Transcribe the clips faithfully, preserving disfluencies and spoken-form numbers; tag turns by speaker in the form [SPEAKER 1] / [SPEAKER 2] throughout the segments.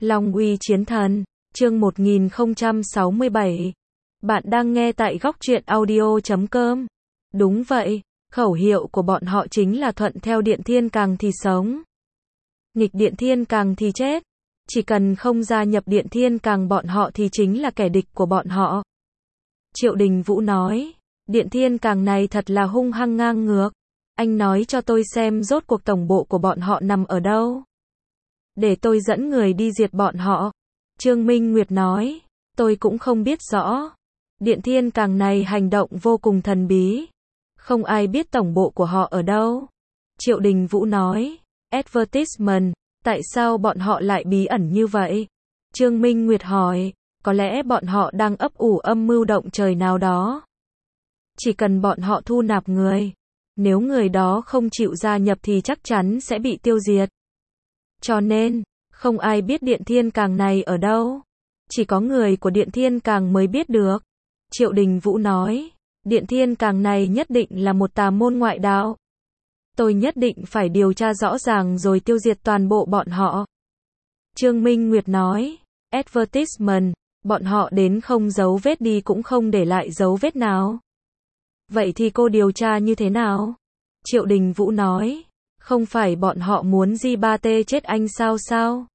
[SPEAKER 1] Long uy chiến thần, chương một nghìn không trăm sáu mươi bảy. Bạn đang nghe tại góc truyện audio chấm com. Đúng vậy, khẩu hiệu của bọn họ chính là thuận theo Điện Thiên Càng thì sống, nghịch Điện Thiên Càng thì chết. Chỉ cần không gia nhập Điện Thiên Càng bọn họ thì chính là kẻ địch của bọn họ. Triệu Đình Vũ nói, Điện Thiên Càng này thật là hung hăng ngang ngược. Anh nói cho tôi xem rốt cuộc tổng bộ của bọn họ nằm ở đâu, để tôi dẫn người đi diệt bọn họ. Trương Minh Nguyệt nói, tôi cũng không biết rõ. Điện Thiên Càng này hành động vô cùng thần bí, không ai biết tổng bộ của họ ở đâu. Triệu Đình Vũ nói, advertisement, tại sao bọn họ lại bí ẩn như vậy? Trương Minh Nguyệt hỏi, có lẽ bọn họ đang ấp ủ âm mưu động trời nào đó. Chỉ cần bọn họ thu nạp người, nếu người đó không chịu gia nhập thì chắc chắn sẽ bị tiêu diệt. Cho nên, không ai biết Điện Thiên Càng này ở đâu. Chỉ có người của Điện Thiên Càng mới biết được. Triệu Đình Vũ nói, Điện Thiên Càng này nhất định là một tà môn ngoại đạo. Tôi nhất định phải điều tra rõ ràng rồi tiêu diệt toàn bộ bọn họ. Trương Minh Nguyệt nói, advertisement, bọn họ đến không dấu vết đi cũng không để lại dấu vết nào. Vậy thì cô điều tra như thế nào? Triệu Đình Vũ nói, không phải bọn họ muốn Di Ba Tê chết anh sao sao?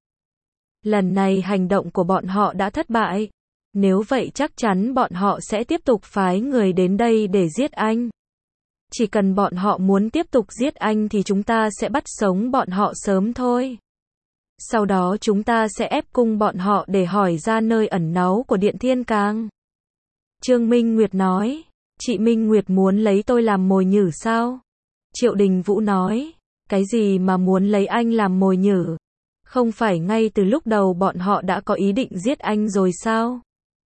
[SPEAKER 1] Lần này hành động của bọn họ đã thất bại. Nếu vậy chắc chắn bọn họ sẽ tiếp tục phái người đến đây để giết anh. Chỉ cần bọn họ muốn tiếp tục giết anh thì chúng ta sẽ bắt sống bọn họ sớm thôi. Sau đó chúng ta sẽ ép cung bọn họ để hỏi ra nơi ẩn náu của Điện Thiên Càng. Trương Minh Nguyệt nói, chị Minh Nguyệt muốn lấy tôi làm mồi nhử sao? Triệu Đình Vũ nói, cái gì mà muốn lấy anh làm mồi nhử? Không phải ngay từ lúc đầu bọn họ đã có ý định giết anh rồi sao?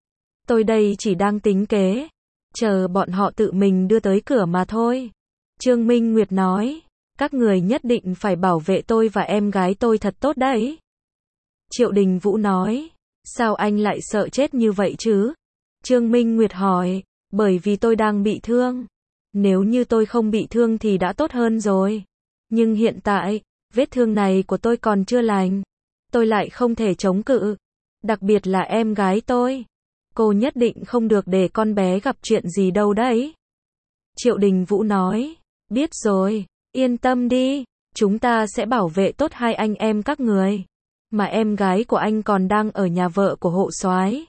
[SPEAKER 1] Tôi đây chỉ đang tính kế, chờ bọn họ tự mình đưa tới cửa mà thôi. Trương Minh Nguyệt nói, các người nhất định phải bảo vệ tôi và em gái tôi thật tốt đấy. Triệu Đình Vũ nói, sao anh lại sợ chết như vậy chứ? Trương Minh Nguyệt hỏi, bởi vì tôi đang bị thương. Nếu như tôi không bị thương thì đã tốt hơn rồi. Nhưng hiện tại, vết thương này của tôi còn chưa lành. Tôi lại không thể chống cự. Đặc biệt là em gái tôi. Cô nhất định không được để con bé gặp chuyện gì đâu đấy. Triệu Đình Vũ nói, biết rồi, yên tâm đi, chúng ta sẽ bảo vệ tốt hai anh em các người. Mà em gái của anh còn đang ở nhà vợ của hộ soái.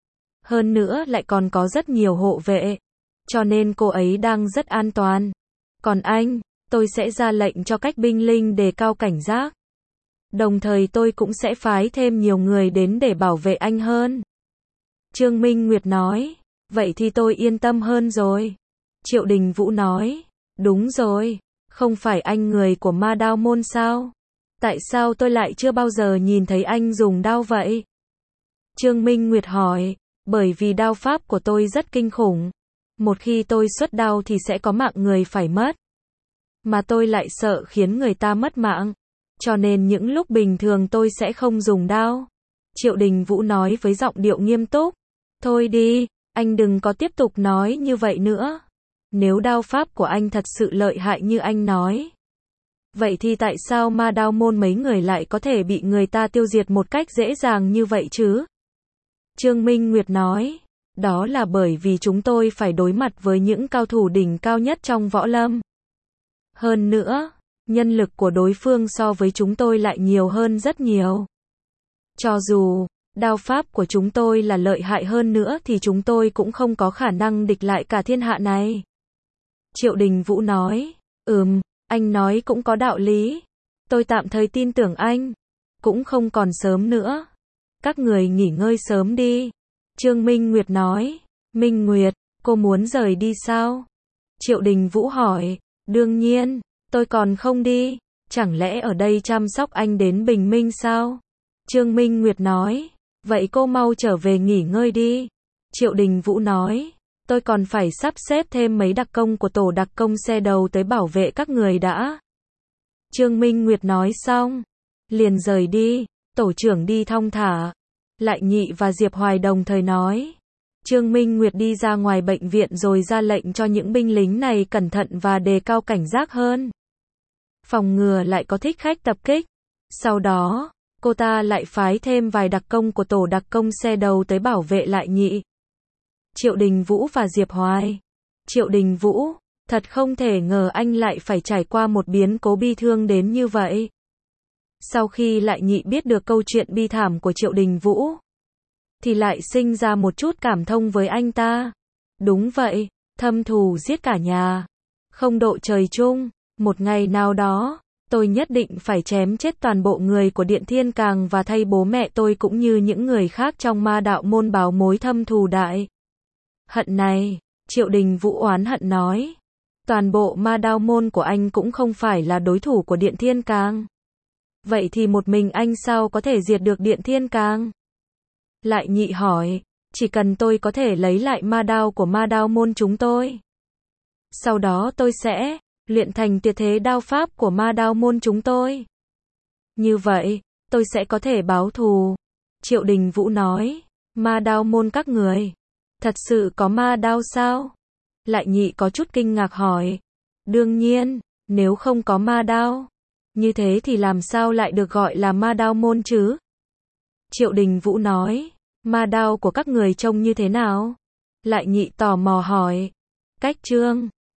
[SPEAKER 1] Hơn nữa lại còn có rất nhiều hộ vệ. Cho nên cô ấy đang rất an toàn. Còn anh, tôi sẽ ra lệnh cho cách binh linh đề cao cảnh giác. Đồng thời tôi cũng sẽ phái thêm nhiều người đến để bảo vệ anh hơn. Trương Minh Nguyệt nói, vậy thì tôi yên tâm hơn rồi. Triệu Đình Vũ nói, đúng rồi, không phải anh người của Ma Đao Môn sao? Tại sao tôi lại chưa bao giờ nhìn thấy anh dùng đao vậy? Trương Minh Nguyệt hỏi, bởi vì đao pháp của tôi rất kinh khủng. Một khi tôi xuất đao thì sẽ có mạng người phải mất. Mà tôi lại sợ khiến người ta mất mạng. Cho nên những lúc bình thường tôi sẽ không dùng đao. Triệu Đình Vũ nói với giọng điệu nghiêm túc. Thôi đi, anh đừng có tiếp tục nói như vậy nữa. Nếu đao pháp của anh thật sự lợi hại như anh nói, vậy thì tại sao Ma Đao Môn mấy người lại có thể bị người ta tiêu diệt một cách dễ dàng như vậy chứ? Trương Minh Nguyệt nói, đó là bởi vì chúng tôi phải đối mặt với những cao thủ đỉnh cao nhất trong võ lâm. Hơn nữa, nhân lực của đối phương so với chúng tôi lại nhiều hơn rất nhiều. Cho dù đao pháp của chúng tôi là lợi hại hơn nữa thì chúng tôi cũng không có khả năng địch lại cả thiên hạ này. Triệu Đình Vũ nói, ừm, anh nói cũng có đạo lý. Tôi tạm thời tin tưởng anh. Cũng không còn sớm nữa. Các người nghỉ ngơi sớm đi. Trương Minh Nguyệt nói, Minh Nguyệt, cô muốn rời đi sao? Triệu Đình Vũ hỏi, đương nhiên, tôi còn không đi. Chẳng lẽ ở đây chăm sóc anh đến bình minh sao? Trương Minh Nguyệt nói, vậy cô mau trở về nghỉ ngơi đi. Triệu Đình Vũ nói, tôi còn phải sắp xếp thêm mấy đặc công của tổ đặc công xe đầu tới bảo vệ các người đã. Trương Minh Nguyệt nói xong, liền rời đi, tổ trưởng đi thong thả. Lại Nhị và Diệp Hoài đồng thời nói. Trương Minh Nguyệt đi ra ngoài bệnh viện rồi ra lệnh cho những binh lính này cẩn thận và đề cao cảnh giác hơn. Phòng ngừa lại có thích khách tập kích. Sau đó, cô ta lại phái thêm vài đặc công của tổ đặc công xe đầu tới bảo vệ Lại Nhị. Triệu Đình Vũ và Diệp Hoài. Triệu Đình Vũ, thật không thể ngờ anh lại phải trải qua một biến cố bi thương đến như vậy. Sau khi Lại Nhị biết được câu chuyện bi thảm của Triệu Đình Vũ, thì lại sinh ra một chút cảm thông với anh ta. Đúng vậy, thâm thù giết cả nhà, không độ trời chung. Một ngày nào đó, tôi nhất định phải chém chết toàn bộ người của Điện Thiên Càng và thay bố mẹ tôi cũng như những người khác trong Ma Đạo môn báo mối thâm thù đại hận này. Triệu Đình Vũ oán hận nói. Toàn bộ Ma Đạo môn của anh cũng không phải là đối thủ của Điện Thiên Càng. Vậy thì một mình anh sao có thể diệt được Điện Thiên Càng? Lại Nhị hỏi. Chỉ cần tôi có thể lấy lại ma đao của Ma Đạo môn chúng tôi, sau đó tôi sẽ luyện thành tuyệt thế đao pháp của Ma Đạo môn chúng tôi. Như vậy, tôi sẽ có thể báo thù. Triệu Đình Vũ nói. Ma Đạo môn các người thật sự có ma đao sao? Lại Nhị có chút kinh ngạc hỏi. Đương nhiên, nếu không có ma đao, như thế thì làm sao lại được gọi là Ma Đạo môn chứ? Triệu Đình Vũ nói. Ma đao của các người trông như thế nào? Lại Nhị tò mò hỏi. Cách trương,